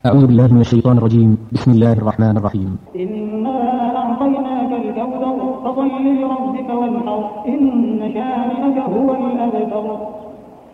أعوذ بالله من الشيطان الرجيم. بسم الله الرحمن الرحيم. إنا أعطيناك الكوثر فصل لربك وانحر إن شانئك هو الأبتر.